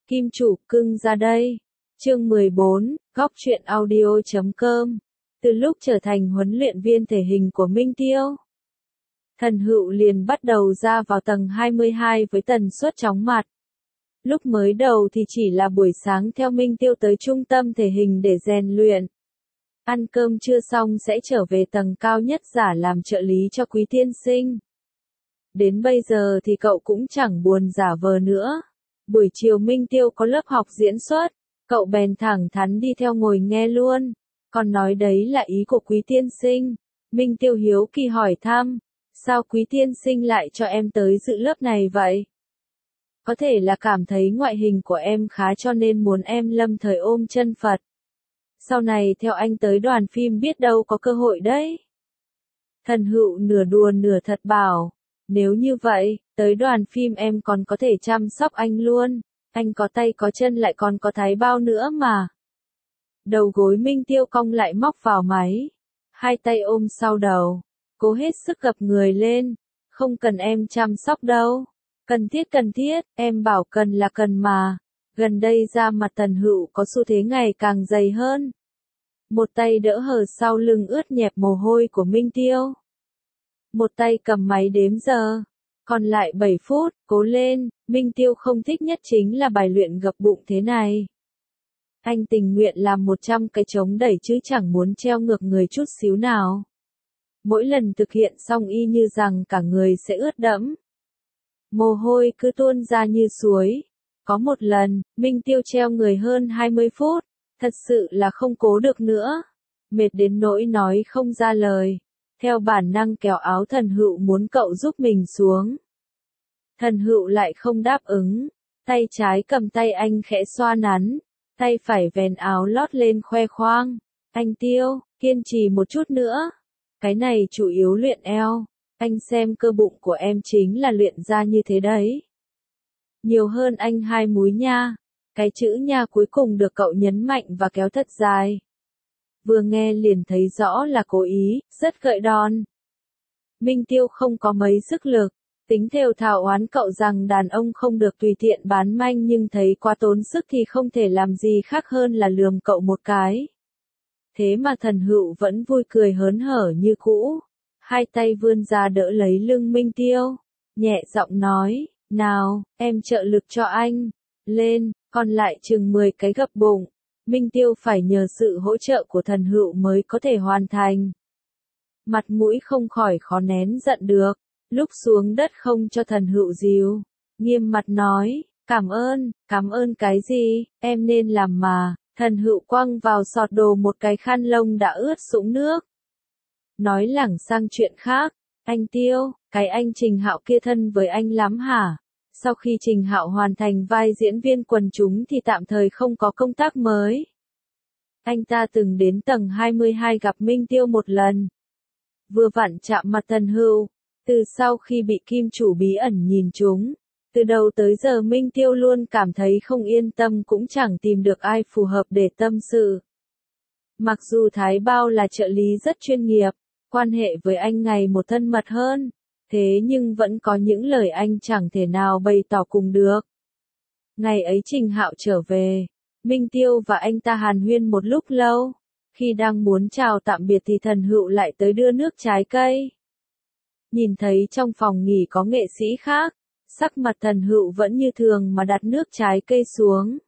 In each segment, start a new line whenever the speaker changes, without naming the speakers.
Kim chủ cưng ra đây. Chương 14, góc truyện audio.com. Từ lúc trở thành huấn luyện viên thể hình của Minh Tiêu, Thần Hựu liền bắt đầu ra vào tầng 22 với tần suất chóng mặt. Lúc mới đầu thì chỉ là buổi sáng theo Minh Tiêu tới trung tâm thể hình để rèn luyện. Ăn cơm trưa xong sẽ trở về tầng cao nhất giả làm trợ lý cho Quý tiên sinh. Đến bây giờ thì cậu cũng chẳng buồn giả vờ nữa. Buổi chiều Minh Tiêu có lớp học diễn xuất, cậu bèn thẳng thắn đi theo ngồi nghe luôn. Còn nói đấy là ý của Quý tiên sinh. Minh Tiêu hiếu kỳ hỏi thăm, sao Quý tiên sinh lại cho em tới dự lớp này vậy? Có thể là cảm thấy ngoại hình của em khá cho nên muốn em lâm thời ôm chân Phật. Sau này theo anh tới đoàn phim biết đâu có cơ hội đấy. Thần Hựu nửa đùa nửa thật bảo, nếu như vậy, tới đoàn phim em còn có thể chăm sóc anh luôn. Anh có tay có chân lại còn có thái bao nữa mà. Đầu gối Minh Tiêu cong lại móc vào máy. Hai tay ôm sau đầu. Cố hết sức gập người lên. Không cần em chăm sóc đâu. Cần thiết, em bảo cần là cần mà. Gần đây da mặt Thần Hựu có xu thế ngày càng dày hơn. Một tay đỡ hở sau lưng ướt nhẹp mồ hôi của Minh Tiêu. Một tay cầm máy đếm giờ. Còn lại 7 phút, cố lên. Minh Tiêu không thích nhất chính là bài luyện gập bụng thế này. Anh tình nguyện làm 100 cái chống đẩy chứ chẳng muốn treo ngược người chút xíu nào. Mỗi lần thực hiện xong y như rằng cả người sẽ ướt đẫm. Mồ hôi cứ tuôn ra như suối. Có một lần, Minh Tiêu treo người hơn 20 phút. Thật sự là không cố được nữa. Mệt đến nỗi nói không ra lời. Theo bản năng kéo áo Thần Hựu muốn cậu giúp mình xuống. Thần Hựu lại không đáp ứng. Tay trái cầm tay anh khẽ xoa nắn. Tay phải vén áo lót lên khoe khoang. Anh Tiêu, kiên trì một chút nữa. Cái này chủ yếu luyện eo. Anh xem cơ bụng của em chính là luyện ra như thế đấy. Nhiều hơn anh 2 múi nha. Cái chữ nha cuối cùng được cậu nhấn mạnh và kéo thật dài. Vừa nghe liền thấy rõ là cố ý, rất gợi đòn. Minh Tiêu không có mấy sức lực. Tính thều thào oán cậu rằng đàn ông không được tùy tiện bán manh nhưng thấy quá tốn sức thì không thể làm gì khác hơn là lườm cậu một cái. Thế mà Thần Hựu vẫn vui cười hớn hở như cũ. Hai tay vươn ra đỡ lấy lưng Minh Tiêu. Nhẹ giọng nói, nào, em trợ lực cho anh. Lên, còn lại chừng 10 cái gập bụng. Minh Tiêu phải nhờ sự hỗ trợ của Thần Hựu mới có thể hoàn thành. Mặt mũi không khỏi khó nén giận được. Lúc xuống đất không cho Thần Hựu dìu. Nghiêm mặt nói, cảm ơn cái gì, em nên làm mà. Thần Hựu quăng vào sọt đồ một cái khăn lông đã ướt sũng nước. Nói lảng sang chuyện khác, anh Tiêu, cái anh Trình Hạo kia thân với anh lắm hả? Sau khi Trình Hạo hoàn thành vai diễn viên quần chúng thì tạm thời không có công tác mới. Anh ta từng đến tầng 22 gặp Minh Tiêu một lần. Vừa vặn chạm mặt Thần Hựu. Từ sau khi bị Kim chủ bí ẩn nhìn trúng, từ đầu tới giờ Minh Tiêu luôn cảm thấy không yên tâm cũng chẳng tìm được ai phù hợp để tâm sự. Mặc dù Thái Bao là trợ lý rất chuyên nghiệp, quan hệ với anh ngày một thân mật hơn, thế nhưng vẫn có những lời anh chẳng thể nào bày tỏ cùng được. Ngày ấy Trình Hạo trở về, Minh Tiêu và anh ta hàn huyên một lúc lâu, khi đang muốn chào tạm biệt thì Thần Hựu lại tới đưa nước trái cây. Nhìn thấy trong phòng nghỉ có nghệ sĩ khác, sắc mặt Thần Hựu vẫn như thường mà đặt nước trái cây xuống.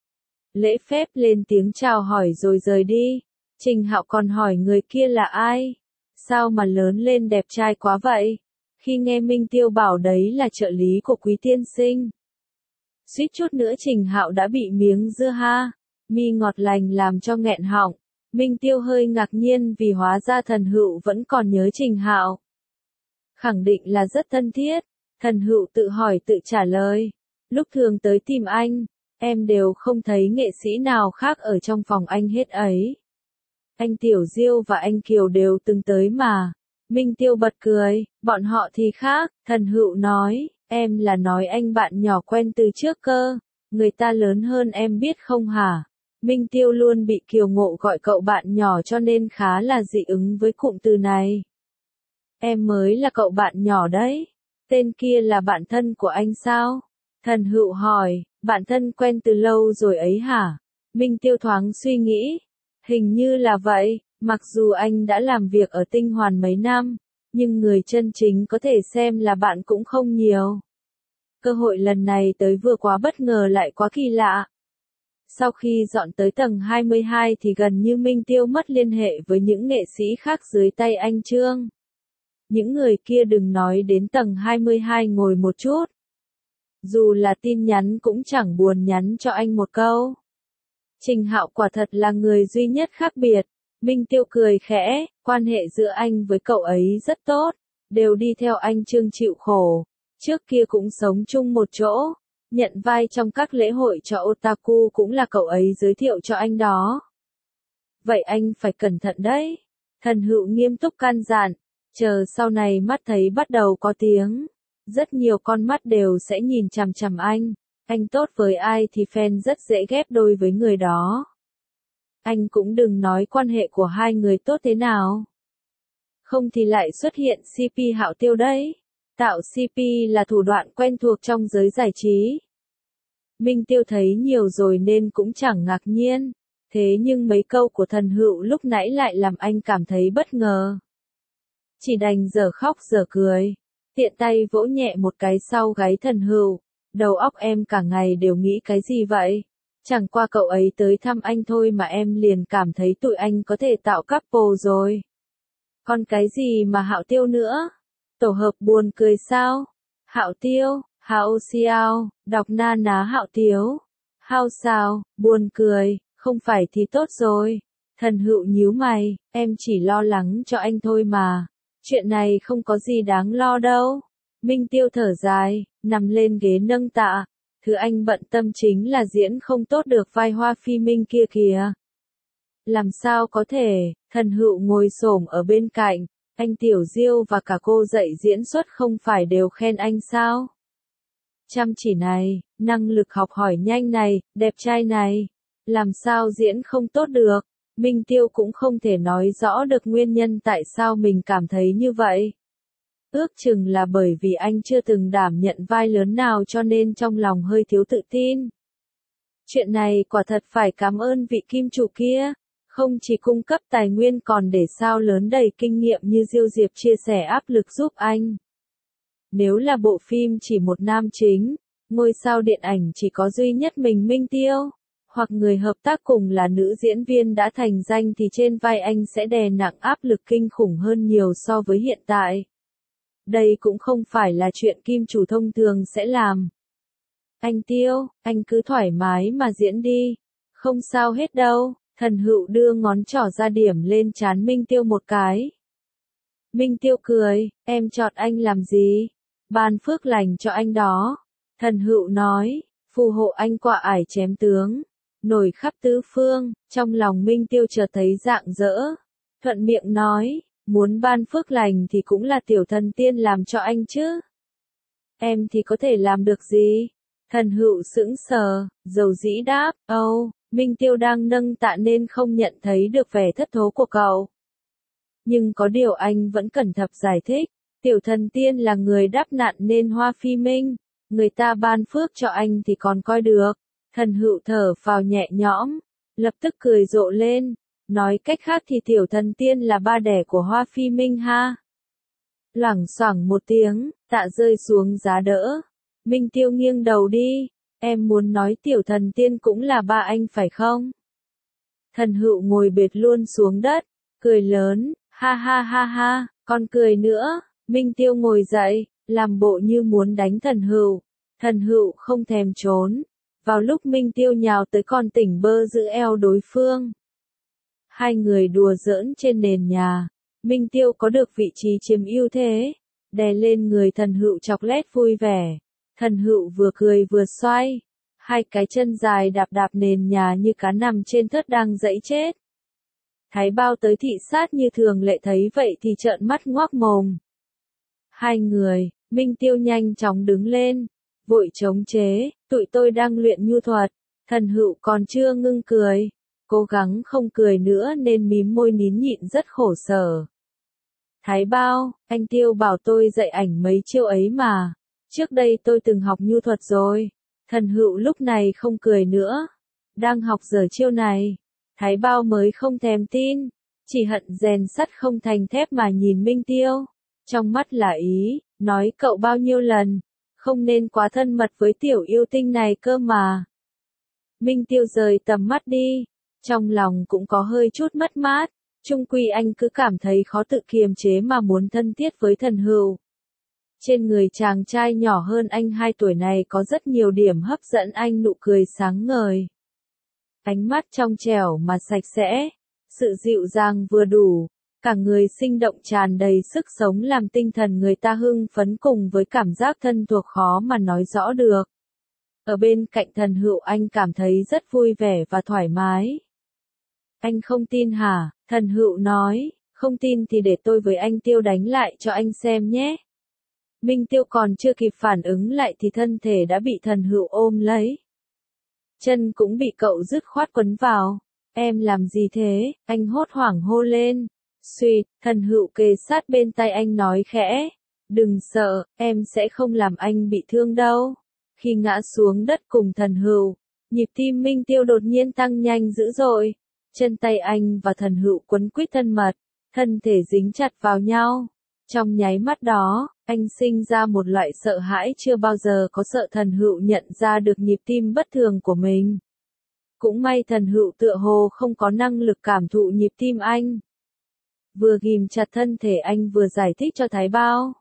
Lễ phép lên tiếng chào hỏi rồi rời đi. Trình Hạo còn hỏi người kia là ai? Sao mà lớn lên đẹp trai quá vậy? Khi nghe Minh Tiêu bảo đấy là trợ lý của Quý tiên sinh. Suýt chút nữa Trình Hạo đã bị miếng dưa ha, mi ngọt lành làm cho nghẹn họng. Minh Tiêu hơi ngạc nhiên vì hóa ra Thần Hựu vẫn còn nhớ Trình Hạo. Khẳng định là rất thân thiết. Thần Hựu tự hỏi tự trả lời. Lúc thường tới tìm anh, em đều không thấy nghệ sĩ nào khác ở trong phòng anh hết ấy. Anh Tiểu Diêu và anh Kiều đều từng tới mà. Minh Tiêu bật cười, bọn họ thì khác. Thần Hựu nói, em là nói anh bạn nhỏ quen từ trước cơ. Người ta lớn hơn em biết không hả? Minh Tiêu luôn bị Kiều Ngộ gọi cậu bạn nhỏ cho nên khá là dị ứng với cụm từ này. Em mới là cậu bạn nhỏ đấy. Tên kia là bạn thân của anh sao? Thần Hựu hỏi, Bạn thân quen từ lâu rồi ấy hả? Minh Tiêu thoáng suy nghĩ. Hình như là vậy, mặc dù anh đã làm việc ở Tinh Hoàn mấy năm, nhưng người chân chính có thể xem là bạn cũng không nhiều. Cơ hội lần này tới vừa quá bất ngờ lại quá kỳ lạ. Sau khi dọn tới tầng 22 thì gần như Minh Tiêu mất liên hệ với những nghệ sĩ khác dưới tay anh Trương. Những người kia đừng nói đến tầng 22 ngồi một chút. Dù là tin nhắn cũng chẳng buồn nhắn cho anh một câu. Trình Hạo quả thật là người duy nhất khác biệt. Minh Tiêu cười khẽ, quan hệ giữa anh với cậu ấy rất tốt, đều đi theo anh Trương chịu khổ. Trước kia cũng sống chung một chỗ, nhận vai trong các lễ hội cho otaku cũng là cậu ấy giới thiệu cho anh đó. Vậy anh phải cẩn thận đấy. Thần Hựu nghiêm túc can dặn, chờ sau này mắt thấy bắt đầu có tiếng. Rất nhiều con mắt đều sẽ nhìn chằm chằm anh. Anh tốt với ai thì fan rất dễ ghép đôi với người đó. Anh cũng đừng nói quan hệ của hai người tốt thế nào. Không thì lại xuất hiện CP Hạo Tiêu đấy. Tạo CP là thủ đoạn quen thuộc trong giới giải trí. Minh Tiêu thấy nhiều rồi nên cũng chẳng ngạc nhiên. Thế nhưng mấy câu của Thần Hựu lúc nãy lại làm anh cảm thấy bất ngờ. Chỉ đành dở khóc dở cười. Tiện tay vỗ nhẹ một cái sau gáy Thần Hựu. Đầu óc em cả ngày đều nghĩ cái gì vậy? Chẳng qua cậu ấy tới thăm anh thôi mà em liền cảm thấy tụi anh có thể tạo couple rồi. Còn cái gì mà Hạo Tiêu nữa? Tổ hợp buồn cười sao? Hạo Tiêu, Hạo Xiao, đọc na ná Hạo Tiếu. Hao sao, buồn cười, không phải thì tốt rồi. Thần Hựu nhíu mày, em chỉ lo lắng cho anh thôi mà. Chuyện này không có gì đáng lo đâu. Minh Tiêu thở dài, nằm lên ghế nâng tạ. Thứ anh bận tâm chính là diễn không tốt được vai Hoa Phi Minh kia kìa. Làm sao có thể, Thần Hựu ngồi xổm ở bên cạnh, anh Tiểu Diêu và cả cô dạy diễn xuất không phải đều khen anh sao? Chăm chỉ này, năng lực học hỏi nhanh này, đẹp trai này, làm sao diễn không tốt được? Minh Tiêu cũng không thể nói rõ được nguyên nhân tại sao mình cảm thấy như vậy. Ước chừng là bởi vì anh chưa từng đảm nhận vai lớn nào cho nên trong lòng hơi thiếu tự tin. Chuyện này quả thật phải cảm ơn vị kim chủ kia, không chỉ cung cấp tài nguyên còn để sao lớn đầy kinh nghiệm như Diêu Diệp chia sẻ áp lực giúp anh. Nếu là bộ phim chỉ một nam chính, ngôi sao điện ảnh chỉ có duy nhất mình Minh Tiêu, hoặc người hợp tác cùng là nữ diễn viên đã thành danh thì trên vai anh sẽ đè nặng áp lực kinh khủng hơn nhiều so với hiện tại. Đây cũng không phải là chuyện kim chủ thông thường sẽ làm. Anh Tiêu, anh cứ thoải mái mà diễn đi. Không sao hết đâu. Thần Hựu đưa ngón trỏ ra điểm lên trán Minh Tiêu một cái. Minh Tiêu cười, em chọn anh làm gì? Ban phước lành cho anh đó. Thần Hựu nói, phù hộ anh quạ ải chém tướng. Nổi khắp tứ phương, trong lòng Minh Tiêu chợt thấy rạng rỡ. Thuận miệng nói, muốn ban phước lành thì cũng là tiểu thần tiên làm cho anh chứ. Em thì có thể làm được gì? Thần Hựu sững sờ, dầu dĩ đáp, Minh Tiêu đang nâng tạ nên không nhận thấy được vẻ thất thố của cậu. Nhưng có điều anh vẫn cẩn thận giải thích, tiểu thần tiên là người đáp nạn nên Hoa Phi Minh, người ta ban phước cho anh thì còn coi được. Thần Hựu thở phào nhẹ nhõm, lập tức cười rộ lên, nói cách khác thì tiểu thần tiên là ba đẻ của Hoa Phi Minh ha. Loảng xoảng một tiếng, tạ rơi xuống giá đỡ. Minh Tiêu nghiêng đầu đi, em muốn nói tiểu thần tiên cũng là ba anh phải không? Thần Hựu ngồi bệt luôn xuống đất, cười lớn, ha ha ha ha, còn cười nữa. Minh Tiêu ngồi dậy, làm bộ như muốn đánh Thần Hựu. Thần Hựu không thèm trốn. Vào lúc Minh Tiêu nhào tới còn tỉnh bơ giữ eo đối phương. Hai người đùa giỡn trên nền nhà. Minh Tiêu có được vị trí chiếm ưu thế, đè lên người Thần Hựu chọc lét vui vẻ. Thần Hựu vừa cười vừa xoay, hai cái chân dài đạp đạp nền nhà như cá nằm trên thớt đang dẫy chết. Thái Bao tới thị sát như thường lệ thấy vậy thì trợn mắt ngoác mồm. Hai người, Minh Tiêu nhanh chóng đứng lên, vội chống chế, tụi tôi đang luyện nhu thuật. Thần Hựu còn chưa ngưng cười, cố gắng không cười nữa nên mím môi nín nhịn rất khổ sở. Thái Bao, anh Tiêu bảo tôi dạy ảnh mấy chiêu ấy mà. Trước đây tôi từng học nhu thuật rồi. Thần Hựu lúc này không cười nữa. Đang học giờ chiêu này. Thái Bao mới không thèm tin. Chỉ hận rèn sắt không thành thép mà nhìn Minh Tiêu. Trong mắt là ý, nói cậu bao nhiêu lần. Không nên quá thân mật với tiểu yêu tinh này cơ mà. Minh Tiêu rời tầm mắt đi. Trong lòng cũng có hơi chút mất mát. Chung quy anh cứ cảm thấy khó tự kiềm chế mà muốn thân thiết với Thần Hựu. Trên người chàng trai nhỏ hơn anh 2 tuổi này có rất nhiều điểm hấp dẫn anh, nụ cười sáng ngời. Ánh mắt trong trẻo mà sạch sẽ, sự dịu dàng vừa đủ, cả người sinh động tràn đầy sức sống làm tinh thần người ta hưng phấn cùng với cảm giác thân thuộc khó mà nói rõ được. Ở bên cạnh Thần Hựu anh cảm thấy rất vui vẻ và thoải mái. Anh không tin hả? Thần Hựu nói, không tin thì để tôi với anh Tiêu đánh lại cho anh xem nhé. Minh Tiêu còn chưa kịp phản ứng lại thì thân thể đã bị Thần Hựu ôm lấy. Chân cũng bị cậu dứt khoát quấn vào. Em làm gì thế? Anh hốt hoảng hô lên. Suýt, Thần Hựu kề sát bên tai anh nói khẽ. Đừng sợ, em sẽ không làm anh bị thương đâu. Khi ngã xuống đất cùng Thần Hựu, nhịp tim Minh Tiêu đột nhiên tăng nhanh dữ dội. Chân tay anh và Thần Hựu quấn quýt thân mật, thân thể dính chặt vào nhau. Trong nháy mắt đó, anh sinh ra một loại sợ hãi chưa bao giờ có, sợ Thần Hựu nhận ra được nhịp tim bất thường của mình. Cũng may Thần Hựu tựa hồ không có năng lực cảm thụ nhịp tim anh. Vừa ghim chặt thân thể anh vừa giải thích cho Thái Bao.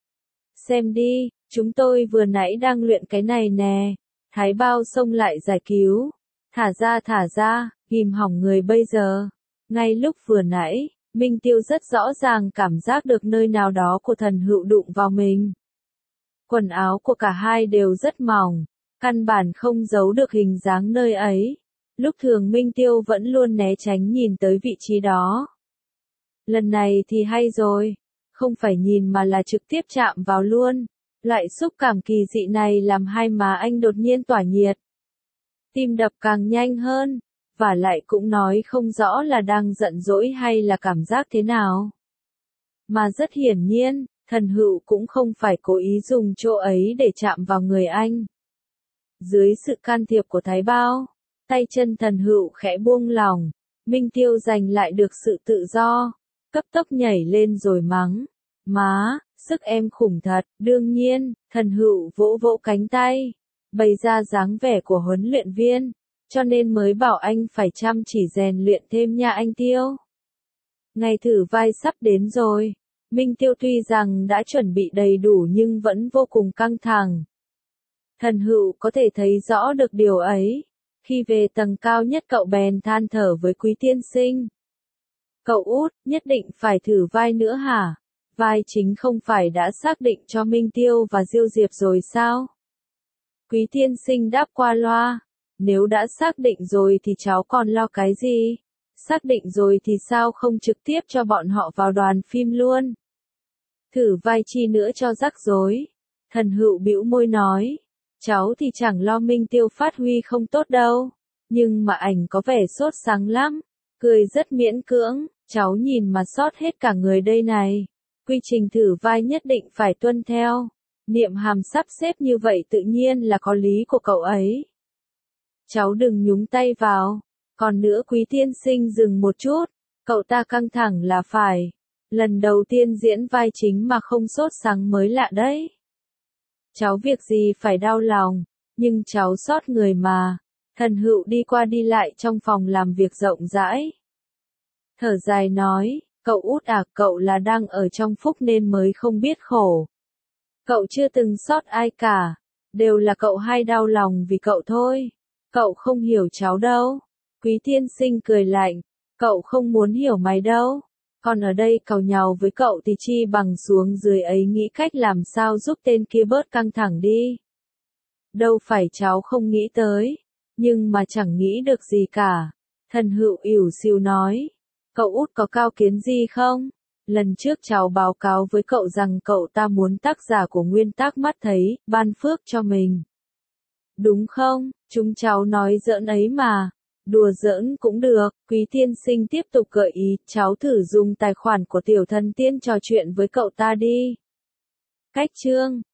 Xem đi, chúng tôi vừa nãy đang luyện cái này nè. Thái Bao xông lại giải cứu. Thả ra, ghim hỏng người bây giờ. Ngay lúc vừa nãy, Minh Tiêu rất rõ ràng cảm giác được nơi nào đó của Thần Hựu đụng vào mình. Quần áo của cả hai đều rất mỏng, căn bản không giấu được hình dáng nơi ấy. Lúc thường Minh Tiêu vẫn luôn né tránh nhìn tới vị trí đó. Lần này thì hay rồi, không phải nhìn mà là trực tiếp chạm vào luôn. Loại xúc cảm kỳ dị này làm hai má anh đột nhiên tỏa nhiệt. Tim đập càng nhanh hơn, và lại cũng nói không rõ là đang giận dỗi hay là cảm giác thế nào. Mà rất hiển nhiên, Thần Hựu cũng không phải cố ý dùng chỗ ấy để chạm vào người anh. Dưới sự can thiệp của Thái Bao, tay chân Thần Hựu khẽ buông lỏng, Minh Tiêu giành lại được sự tự do, cấp tốc nhảy lên rồi mắng. Má, sức em khủng thật. Đương nhiên, Thần Hựu vỗ vỗ cánh tay, bày ra dáng vẻ của huấn luyện viên, cho nên mới bảo anh phải chăm chỉ rèn luyện thêm nha anh Tiêu. Ngày thử vai sắp đến rồi. Minh Tiêu tuy rằng đã chuẩn bị đầy đủ nhưng vẫn vô cùng căng thẳng. Thần Hựu có thể thấy rõ được điều ấy. Khi về tầng cao nhất cậu bèn than thở với Quý tiên sinh. Cậu út, nhất định phải thử vai nữa hả? Vai chính không phải đã xác định cho Minh Tiêu và Diêu Diệp rồi sao? Quý tiên sinh đáp qua loa. Nếu đã xác định rồi thì cháu còn lo cái gì? Xác định rồi thì sao không trực tiếp cho bọn họ vào đoàn phim luôn? Thử vai chi nữa cho rắc rối. Thần Hựu bĩu môi nói. Cháu thì chẳng lo Minh Tiêu phát huy không tốt đâu. Nhưng mà ảnh có vẻ sốt sắng lắm. Cười rất miễn cưỡng. Cháu nhìn mà sót hết cả người đây này. Quy trình thử vai nhất định phải tuân theo. Niệm Hàm sắp xếp như vậy tự nhiên là có lý của cậu ấy. Cháu đừng nhúng tay vào. Còn nữa Quý tiên sinh dừng một chút. Cậu ta căng thẳng là phải. Lần đầu tiên diễn vai chính mà không sốt sắng mới lạ đấy. Cháu việc gì phải đau lòng. Nhưng cháu sót người mà. Thần Hựu đi qua đi lại trong phòng làm việc rộng rãi. Thở dài nói. Cậu út à, cậu là đang ở trong phúc nên mới không biết khổ. Cậu chưa từng sót ai cả. Đều là cậu hay đau lòng vì cậu thôi. Cậu không hiểu cháu đâu. Quý tiên sinh cười lạnh. Cậu không muốn hiểu mày đâu. Còn ở đây càu nhàu với cậu thì chi bằng xuống dưới ấy nghĩ cách làm sao giúp tên kia bớt căng thẳng đi. Đâu phải cháu không nghĩ tới. Nhưng mà chẳng nghĩ được gì cả. Thần Hựu ỉu xìu nói. Cậu út có cao kiến gì không? Lần trước cháu báo cáo với cậu rằng cậu ta muốn tác giả của nguyên tắc mắt thấy, ban phước cho mình. Đúng không? Chúng cháu nói giỡn ấy mà. Đùa giỡn cũng được. Quý tiên sinh tiếp tục gợi ý, cháu thử dùng tài khoản của tiểu thần tiên trò chuyện với cậu ta đi. Cách chương